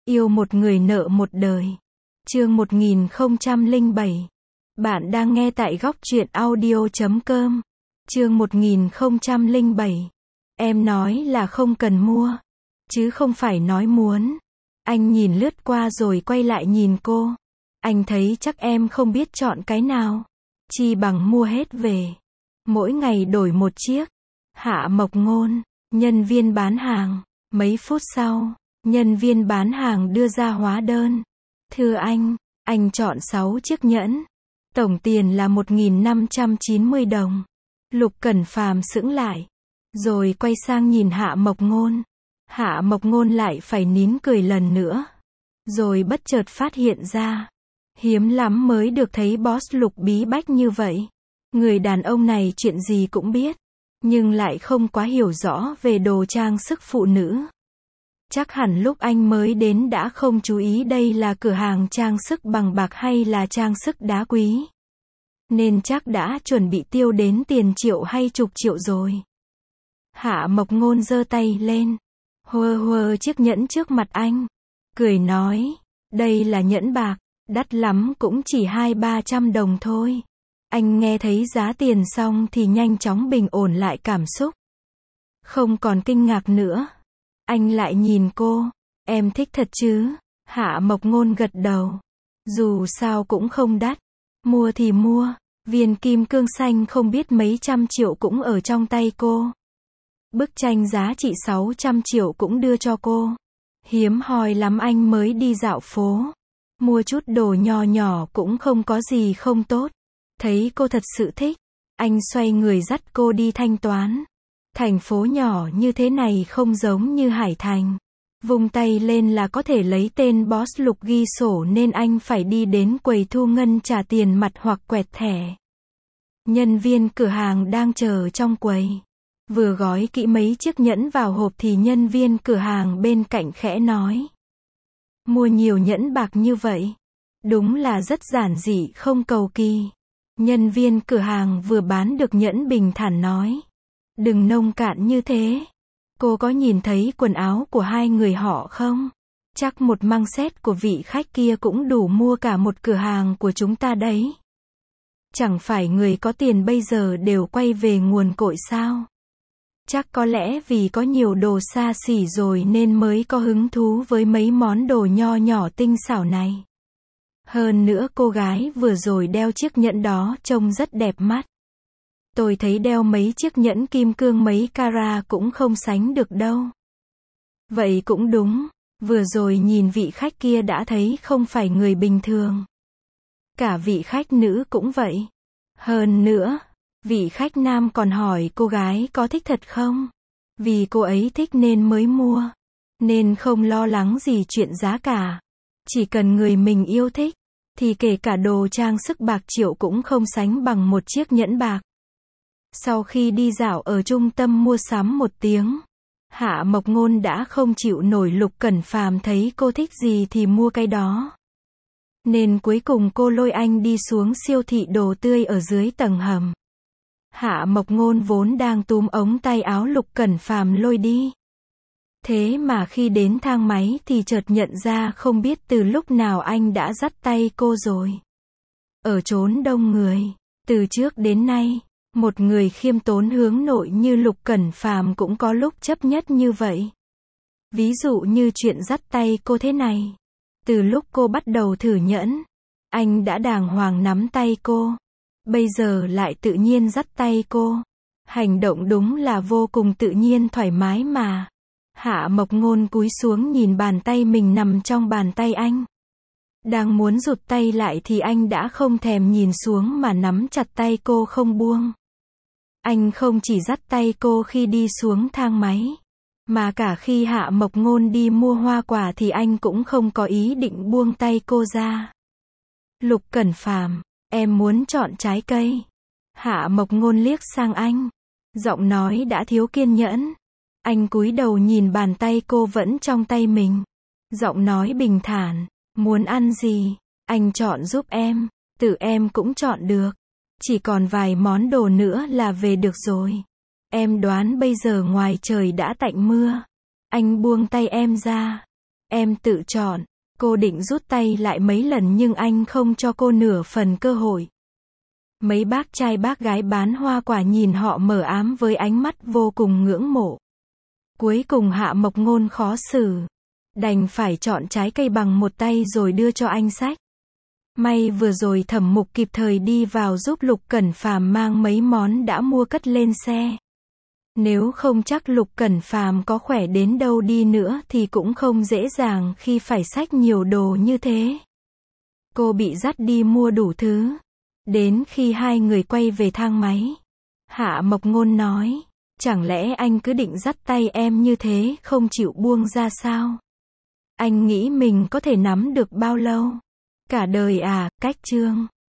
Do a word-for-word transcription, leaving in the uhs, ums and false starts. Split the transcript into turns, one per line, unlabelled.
Yêu một người nợ một đời. Chương một nghìn không trăm lẻ bảy. Bạn đang nghe tại góc truyện audio chấm com. Chương một nghìn không trăm lẻ bảy. Em nói là không cần mua, chứ không phải nói muốn. Anh nhìn lướt qua rồi quay lại nhìn cô. Anh thấy chắc em không biết chọn cái nào. Chi bằng mua hết về. Mỗi ngày đổi một chiếc. Hạ Mộc Ngôn, nhân viên bán hàng. Mấy phút sau, nhân viên bán hàng đưa ra hóa đơn. Thưa anh, anh chọn sáu chiếc nhẫn. Tổng tiền là một nghìn năm trăm chín mươi đồng. Lục Cẩn Phàm sững lại, rồi quay sang nhìn Hạ Mộc Ngôn. Hạ Mộc Ngôn lại phải nín cười lần nữa. Rồi bất chợt phát hiện ra, hiếm lắm mới được thấy boss Lục bí bách như vậy. Người đàn ông này chuyện gì cũng biết, nhưng lại không quá hiểu rõ về đồ trang sức phụ nữ. Chắc hẳn lúc anh mới đến đã không chú ý đây là cửa hàng trang sức bằng bạc hay là trang sức đá quý. Nên chắc đã chuẩn bị tiêu đến tiền triệu hay chục triệu rồi. Hạ Mộc Ngôn giơ tay lên, huơ huơ chiếc nhẫn trước mặt anh, cười nói, đây là nhẫn bạc, đắt lắm cũng chỉ hai ba trăm đồng thôi. Anh nghe thấy giá tiền xong thì nhanh chóng bình ổn lại cảm xúc. Không còn kinh ngạc nữa. Anh lại nhìn cô, em thích thật chứ? Hạ Mộc Ngôn gật đầu. Dù sao cũng không đắt. Mua thì mua. Viên kim cương xanh không biết mấy trăm triệu cũng ở trong tay cô. Bức tranh giá trị sáu trăm triệu cũng đưa cho cô. Hiếm hoi lắm anh mới đi dạo phố. Mua chút đồ nho nhỏ cũng không có gì không tốt. Thấy cô thật sự thích, anh xoay người dắt cô đi thanh toán. Thành phố nhỏ như thế này không giống như Hải Thành. Vung tay lên là có thể lấy tên boss Lục ghi sổ nên anh phải đi đến quầy thu ngân trả tiền mặt hoặc quẹt thẻ. Nhân viên cửa hàng đang chờ trong quầy. Vừa gói kỹ mấy chiếc nhẫn vào hộp thì nhân viên cửa hàng bên cạnh khẽ nói. Mua nhiều nhẫn bạc như vậy. Đúng là rất giản dị không cầu kỳ. Nhân viên cửa hàng vừa bán được nhẫn bình thản nói. Đừng nông cạn như thế. Cô có nhìn thấy quần áo của hai người họ không? Chắc một măng xét của vị khách kia cũng đủ mua cả một cửa hàng của chúng ta đấy. Chẳng phải người có tiền bây giờ đều quay về nguồn cội sao? Chắc có lẽ vì có nhiều đồ xa xỉ rồi nên mới có hứng thú với mấy món đồ nho nhỏ tinh xảo này. Hơn nữa cô gái vừa rồi đeo chiếc nhẫn đó trông rất đẹp mắt. Tôi thấy đeo mấy chiếc nhẫn kim cương mấy carat cũng không sánh được đâu. Vậy cũng đúng, vừa rồi nhìn vị khách kia đã thấy không phải người bình thường. Cả vị khách nữ cũng vậy. Hơn nữa, vị khách nam còn hỏi cô gái có thích thật không? Vì cô ấy thích nên mới mua. Nên không lo lắng gì chuyện giá cả. Chỉ cần người mình yêu thích, thì kể cả đồ trang sức bạc triệu cũng không sánh bằng một chiếc nhẫn bạc. Sau khi đi dạo ở trung tâm mua sắm một tiếng, Hạ Mộc Ngôn đã không chịu nổi Lục Cẩn Phàm thấy cô thích gì thì mua cái đó. Nên cuối cùng cô lôi anh đi xuống siêu thị đồ tươi ở dưới tầng hầm. Hạ Mộc Ngôn vốn đang túm ống tay áo Lục Cẩn Phàm lôi đi. Thế mà khi đến thang máy thì chợt nhận ra không biết từ lúc nào anh đã dắt tay cô rồi. Ở chốn đông người, từ trước đến nay, một người khiêm tốn hướng nội như Lục Cẩn Phàm cũng có lúc chấp nhất như vậy. Ví dụ như chuyện dắt tay cô thế này. Từ lúc cô bắt đầu thử nhẫn, anh đã đàng hoàng nắm tay cô. Bây giờ lại tự nhiên dắt tay cô. Hành động đúng là vô cùng tự nhiên thoải mái mà. Hạ Mộc Ngôn cúi xuống nhìn bàn tay mình nằm trong bàn tay anh. Đang muốn rụt tay lại thì anh đã không thèm nhìn xuống mà nắm chặt tay cô không buông. Anh không chỉ dắt tay cô khi đi xuống thang máy, mà cả khi Hạ Mộc Ngôn đi mua hoa quả thì anh cũng không có ý định buông tay cô ra. Lục Cẩn Phàm, em muốn chọn trái cây. Hạ Mộc Ngôn liếc sang anh. Giọng nói đã thiếu kiên nhẫn. Anh cúi đầu nhìn bàn tay cô vẫn trong tay mình. Giọng nói bình thản. Muốn ăn gì? Anh chọn giúp em. Tự em cũng chọn được. Chỉ còn vài món đồ nữa là về được rồi. Em đoán bây giờ ngoài trời đã tạnh mưa. Anh buông tay em ra. Em tự chọn. Cô định rút tay lại mấy lần nhưng anh không cho cô nửa phần cơ hội. Mấy bác trai bác gái bán hoa quả nhìn họ mờ ám với ánh mắt vô cùng ngưỡng mộ. Cuối cùng Hạ Mộc Ngôn khó xử. Đành phải chọn trái cây bằng một tay rồi đưa cho anh xách. May vừa rồi Thẩm Mục kịp thời đi vào giúp Lục Cẩn Phàm mang mấy món đã mua cất lên xe. Nếu không chắc Lục Cẩn Phàm có khỏe đến đâu đi nữa thì cũng không dễ dàng khi phải xách nhiều đồ như thế. Cô bị dắt đi mua đủ thứ. Đến khi hai người quay về thang máy, Hạ Mộc Ngôn nói, chẳng lẽ anh cứ định dắt tay em như thế không chịu buông ra sao? Anh nghĩ mình có thể nắm được bao lâu? Cả đời à, cách chương.